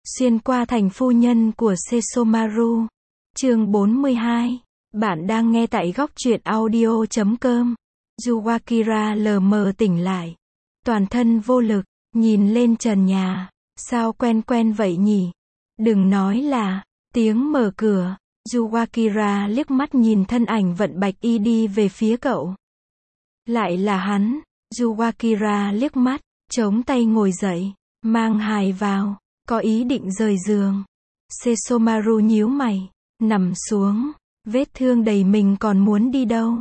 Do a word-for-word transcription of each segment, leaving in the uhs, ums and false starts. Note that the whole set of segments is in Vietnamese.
Xuyên qua thành phu nhân của Sesomaru. Chương bốn mươi hai. Bạn đang nghe tại góc truyện audio chấm com. Yukira lờ mờ tỉnh lại. Toàn thân vô lực, nhìn lên trần nhà. Sao quen quen vậy nhỉ? Đừng nói là tiếng mở cửa. Yukira liếc mắt nhìn thân ảnh vận bạch y đi về phía cậu. Lại là hắn. Yukira liếc mắt, chống tay ngồi dậy, mang hài vào, có ý định rời giường. Sesomaru nhíu mày, nằm xuống, vết thương đầy mình còn muốn đi đâu.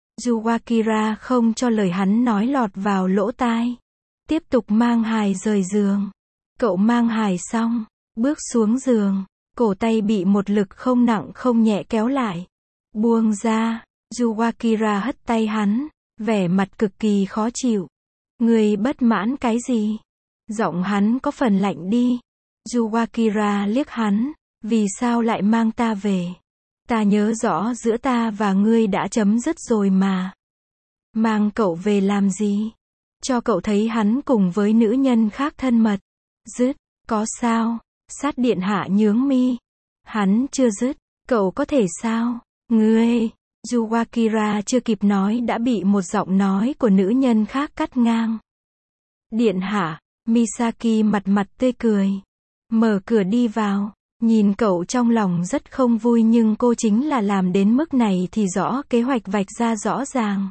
Yukira không cho lời hắn nói lọt vào lỗ tai. Tiếp tục mang hài rời giường. Cậu mang hài xong, bước xuống giường, cổ tay bị một lực không nặng không nhẹ kéo lại. Buông ra, Yukira hất tay hắn, vẻ mặt cực kỳ khó chịu. Người bất mãn cái gì? Giọng hắn có phần lạnh đi. Yukira liếc hắn, vì sao lại mang ta về? Ta nhớ rõ giữa ta và ngươi đã chấm dứt rồi mà. Mang cậu về làm gì? Cho cậu thấy hắn cùng với nữ nhân khác thân mật. Dứt, có sao? Sát điện hạ nhướng mi. Hắn chưa dứt, cậu có thể sao? Ngươi... Yukira chưa kịp nói đã bị một giọng nói của nữ nhân khác cắt ngang. Điện hạ, Misaki mặt mặt tươi cười. Mở cửa đi vào, nhìn cậu trong lòng rất không vui nhưng cô chính là làm đến mức này thì rõ kế hoạch vạch ra rõ ràng.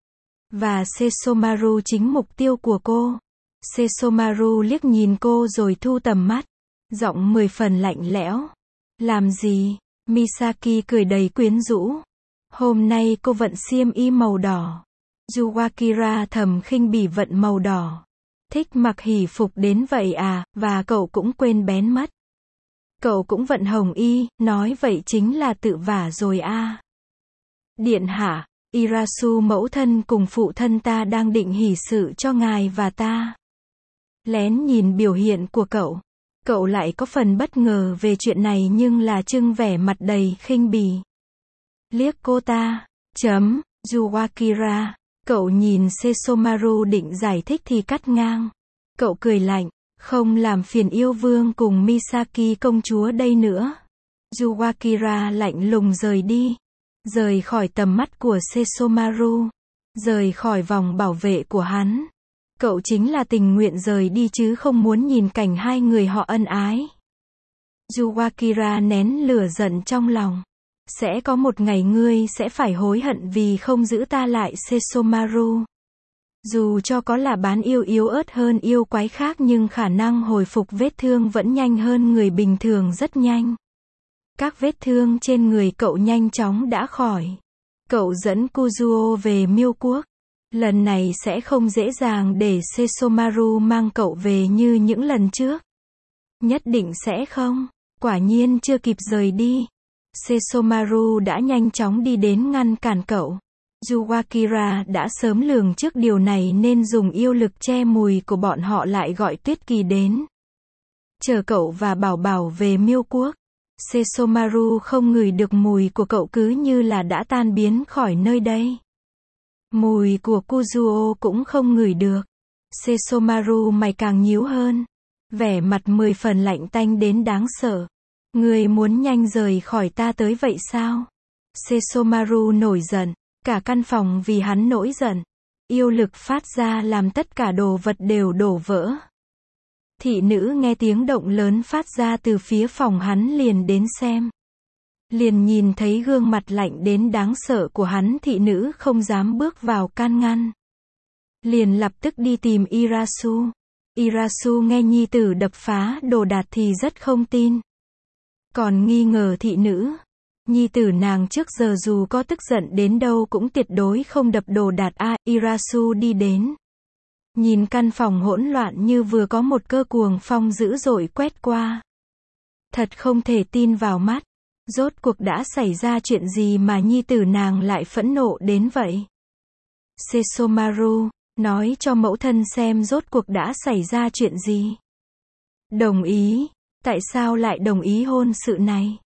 Và Sesomaru chính mục tiêu của cô. Sesomaru liếc nhìn cô rồi thu tầm mắt. Giọng mười phần lạnh lẽo. Làm gì? Misaki cười đầy quyến rũ. Hôm nay cô vận xiêm y màu đỏ. Yukira thầm khinh bỉ vận màu đỏ. Thích mặc hỉ phục đến vậy à, và cậu cũng quên bén mất. Cậu cũng vận hồng y, nói vậy chính là tự vả rồi à. Điện hạ, Irasu mẫu thân cùng phụ thân ta đang định hỷ sự cho ngài và ta. Lén nhìn biểu hiện của cậu. Cậu lại có phần bất ngờ về chuyện này nhưng là trưng vẻ mặt đầy khinh bỉ. Liếc cô ta, chấm, Yukira, cậu nhìn Sesomaru định giải thích thì cắt ngang. Cậu cười lạnh, không làm phiền yêu vương cùng Misaki công chúa đây nữa. Yukira lạnh lùng rời đi, rời khỏi tầm mắt của Sesomaru, rời khỏi vòng bảo vệ của hắn. Cậu chính là tình nguyện rời đi chứ không muốn nhìn cảnh hai người họ ân ái. Yukira nén lửa giận trong lòng. Sẽ có một ngày ngươi sẽ phải hối hận vì không giữ ta lại Sesomaru. Dù cho có là bán yêu yếu ớt hơn yêu quái khác nhưng khả năng hồi phục vết thương vẫn nhanh hơn người bình thường rất nhanh. Các vết thương trên người cậu nhanh chóng đã khỏi. Cậu dẫn Kuzuo về Miêu Quốc. Lần này sẽ không dễ dàng để Sesomaru mang cậu về như những lần trước. Nhất định sẽ không. Quả nhiên chưa kịp rời đi. Sesomaru đã nhanh chóng đi đến ngăn cản cậu. Yukira đã sớm lường trước điều này nên dùng yêu lực che mùi của bọn họ lại gọi Tuyết Kỳ đến. Chờ cậu và Bảo Bảo về Miêu Quốc. Sesomaru không ngửi được mùi của cậu cứ như là đã tan biến khỏi nơi đây. Mùi của Kuzuo cũng không ngửi được. Sesomaru mày càng nhíu hơn. Vẻ mặt mười phần lạnh tanh đến đáng sợ. Người muốn nhanh rời khỏi ta tới vậy sao? Sesomaru nổi giận. Cả căn phòng vì hắn nổi giận. Yêu lực phát ra làm tất cả đồ vật đều đổ vỡ. Thị nữ nghe tiếng động lớn phát ra từ phía phòng hắn liền đến xem. Liền nhìn thấy gương mặt lạnh đến đáng sợ của hắn, thị nữ không dám bước vào can ngăn. Liền lập tức đi tìm Irasu. Irasu nghe nhi tử đập phá đồ đạc thì rất không tin. Còn nghi ngờ thị nữ. Nhi tử nàng trước giờ dù có tức giận đến đâu cũng tuyệt đối không đập đồ đạc a. Irasu đi đến. Nhìn căn phòng hỗn loạn như vừa có một cơn cuồng phong dữ dội quét qua. Thật không thể tin vào mắt. Rốt cuộc đã xảy ra chuyện gì mà nhi tử nàng lại phẫn nộ đến vậy? Sesomaru, nói cho mẫu thân xem rốt cuộc đã xảy ra chuyện gì. Đồng ý. Tại sao lại đồng ý hôn sự này?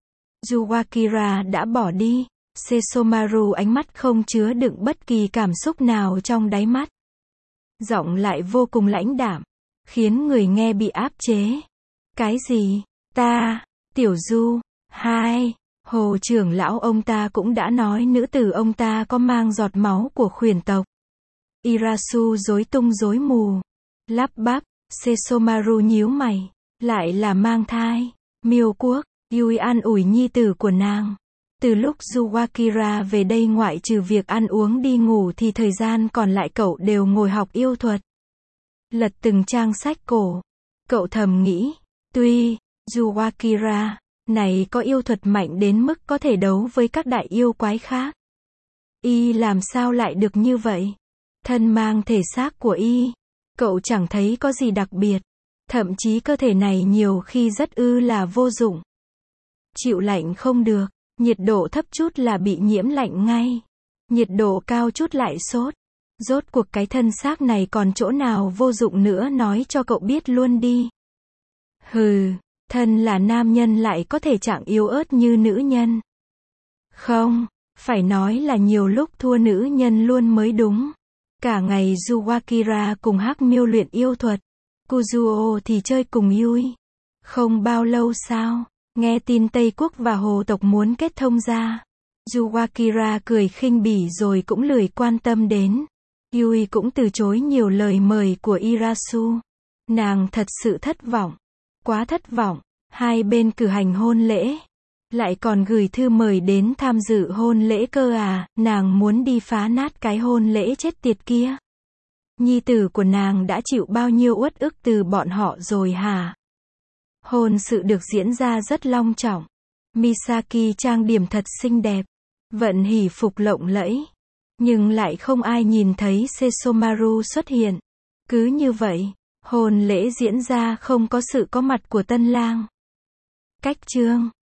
Yukira đã bỏ đi. Sesomaru ánh mắt không chứa đựng bất kỳ cảm xúc nào trong đáy mắt. Giọng lại vô cùng lãnh đạm, khiến người nghe bị áp chế. Cái gì? Ta, Tiểu Du. Hai. Hồ trưởng lão ông ta cũng đã nói nữ tử ông ta có mang giọt máu của khuyển tộc. Irasu rối tung rối mù. Lắp bắp, Sesomaru nhíu mày. Lại là mang thai. Miêu quốc, Yui an ủi nhi tử của nàng. Từ lúc Yuwakira về đây ngoại trừ việc ăn uống đi ngủ thì thời gian còn lại cậu đều ngồi học yêu thuật. Lật từng trang sách cổ. Cậu thầm nghĩ, tuy Yuwakira này có yêu thuật mạnh đến mức có thể đấu với các đại yêu quái khác. Y làm sao lại được như vậy? Thân mang thể xác của Y, cậu chẳng thấy có gì đặc biệt. Thậm chí cơ thể này nhiều khi rất ư là vô dụng. Chịu lạnh không được, nhiệt độ thấp chút là bị nhiễm lạnh ngay. Nhiệt độ cao chút lại sốt. Rốt cuộc cái thân xác này còn chỗ nào vô dụng nữa nói cho cậu biết luôn đi. Hừ, thân là nam nhân lại có thể trạng yếu ớt như nữ nhân. Không, phải nói là nhiều lúc thua nữ nhân luôn mới đúng. Cả ngày Yuwakira cùng Hắc Miêu luyện yêu thuật. Kuzuo thì chơi cùng Yui. Không bao lâu sau, nghe tin Tây Quốc và Hồ tộc muốn kết thông ra. Yuwakira cười khinh bỉ rồi cũng lười quan tâm đến. Yui cũng từ chối nhiều lời mời của Irasu. Nàng thật sự thất vọng. Quá thất vọng. Hai bên cử hành hôn lễ. Lại còn gửi thư mời đến tham dự hôn lễ cơ à, nàng muốn đi phá nát cái hôn lễ chết tiệt kia. Nhi tử của nàng đã chịu bao nhiêu uất ức từ bọn họ rồi hả? Hôn sự được diễn ra rất long trọng. Misaki trang điểm thật xinh đẹp. Vận hỷ phục lộng lẫy. Nhưng lại không ai nhìn thấy Sesomaru xuất hiện. Cứ như vậy, hôn lễ diễn ra không có sự có mặt của tân lang. Cách chương